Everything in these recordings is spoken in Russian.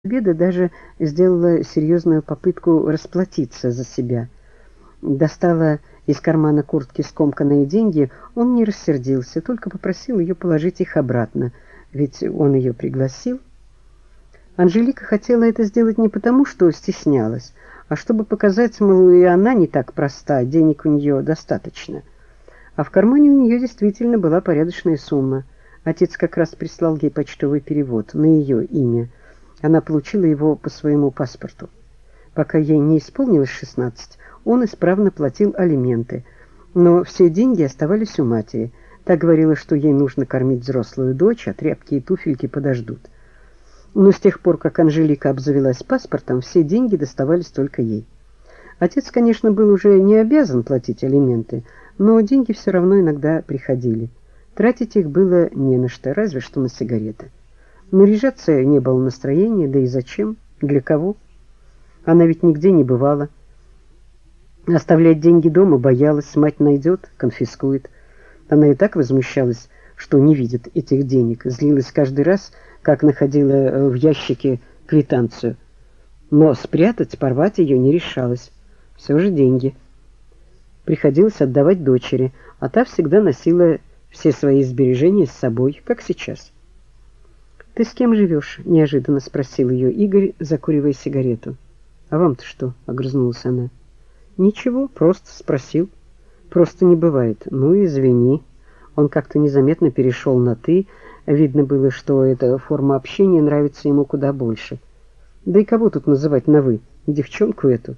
обеда даже сделала серьезную попытку расплатиться за себя. Достала из кармана куртки скомканные деньги, он не рассердился, только попросил ее положить их обратно, ведь он ее пригласил. Анжелика хотела это сделать не потому, что стеснялась, а чтобы показать, мол, и она не так проста, денег у нее достаточно. А в кармане у нее действительно была порядочная сумма. Отец как раз прислал ей почтовый перевод на ее имя. Она получила его по своему паспорту. Пока ей не исполнилось 16, он исправно платил алименты, но все деньги оставались у матери. Та говорила, что ей нужно кормить взрослую дочь, а тряпки и туфельки подождут. Но с тех пор, как Анжелика обзавелась паспортом, все деньги доставались только ей. Отец, конечно, был уже не обязан платить алименты, но деньги все равно иногда приходили. Тратить их было не на что, разве что на сигареты. Наряжаться не было настроения, да и зачем? Для кого? Она ведь нигде не бывала. Оставлять деньги дома боялась, мать найдет, конфискует. Она и так возмущалась, что не видит этих денег, злилась каждый раз, как находила в ящике квитанцию. Но спрятать, порвать ее не решалась. Все же деньги. Приходилось отдавать дочери, а та всегда носила все свои сбережения с собой, как сейчас. «Ты с кем живешь?» — неожиданно спросил ее Игорь, закуривая сигарету. «А вам-то что?» — огрызнулась она. «Ничего, просто спросил. Просто не бывает. Ну, извини». Он как-то незаметно перешел на «ты». Видно было, что эта форма общения нравится ему куда больше. Да и кого тут называть на «вы»? Девчонку эту?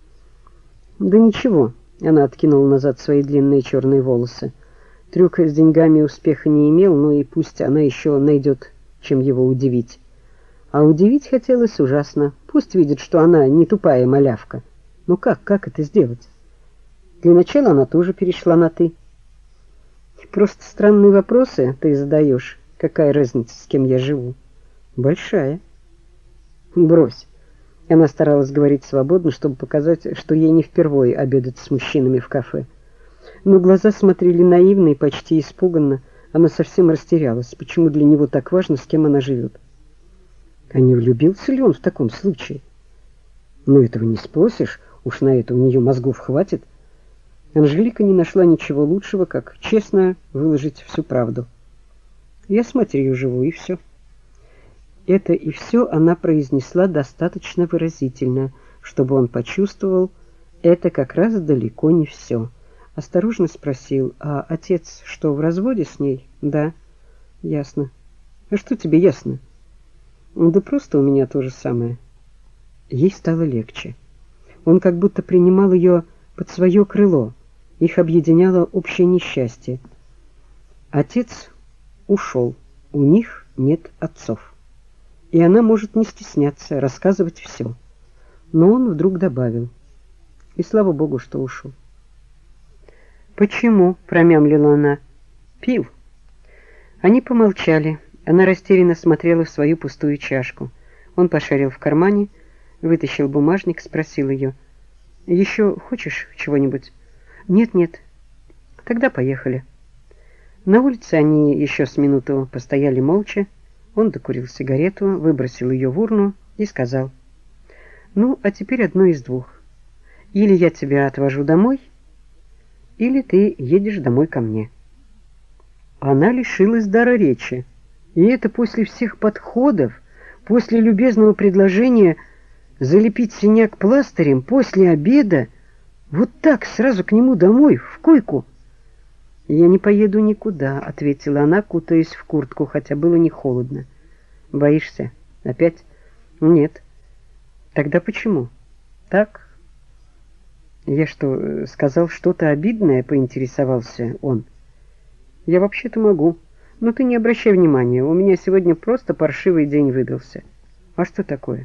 «Да ничего», — она откинула назад свои длинные черные волосы. Трюк с деньгами успеха не имел, но и пусть она еще найдет, чем его удивить. А удивить хотелось ужасно. Пусть видит, что она не тупая малявка. Ну как это сделать? Для начала она тоже перешла на «ты». Просто странные вопросы ты задаешь. Какая разница, с кем я живу? Большая. Брось. Она старалась говорить свободно, чтобы показать, что ей не впервые обедать с мужчинами в кафе. Но глаза смотрели наивно и почти испуганно. Она совсем растерялась. Почему для него так важно, с кем она живет? А не влюбился ли он в таком случае? Ну, этого не спросишь, уж на это у нее мозгов хватит. Анжелика не нашла ничего лучшего, как честно выложить всю правду. Я с матерью живу, и все. Это и все она произнесла достаточно выразительно, чтобы он почувствовал, это как раз далеко не все. Осторожно спросил: «А отец что, в разводе с ней?» «Да». «Ясно». «А что тебе ясно?» «Да просто у меня то же самое». Ей стало легче. Он как будто принимал ее под свое крыло. Их объединяло общее несчастье. Отец ушел. У них нет отцов. И она может не стесняться, рассказывать все. Но он вдруг добавил: и слава богу, что ушел. «Почему?» — промямлила она. «Пил». Они помолчали. Она растерянно смотрела в свою пустую чашку. Он пошарил в кармане, вытащил бумажник, спросил ее: «Еще хочешь чего-нибудь?» «Нет». «Тогда поехали». На улице они еще с минуту постояли молча. Он докурил сигарету, выбросил ее в урну и сказал: «Ну, а теперь одно из двух. Или я тебя отвожу домой, или ты едешь домой ко мне». Она лишилась дара речи. И это после всех подходов, после любезного предложения залепить синяк пластырем, после обеда, вот так сразу к нему домой, в койку. «Я не поеду никуда», — ответила она, кутаясь в куртку, хотя было не холодно. «Боишься? Опять?» «Нет». «Тогда почему?» «Так». «Я что, сказал что-то обидное?» — поинтересовался он. «Я вообще-то могу, но ты не обращай внимания, у меня сегодня просто паршивый день выдался». «А что такое?»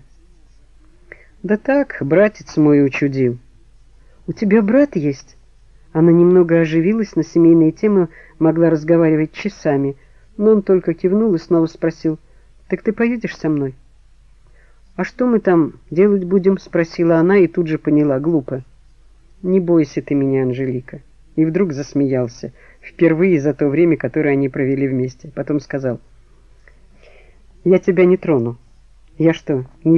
«Да так, братец мой учудил». «У тебя брат есть?» Она немного оживилась, на семейные темы могла разговаривать часами, но он только кивнул и снова спросил: «Так ты поедешь со мной?» «А что мы там делать будем?» — спросила она и тут же поняла: глупо. «Не бойся ты меня, Анжелика». И вдруг засмеялся, впервые за то время, которое они провели вместе. Потом сказал: «Я тебя не трону. Я что, не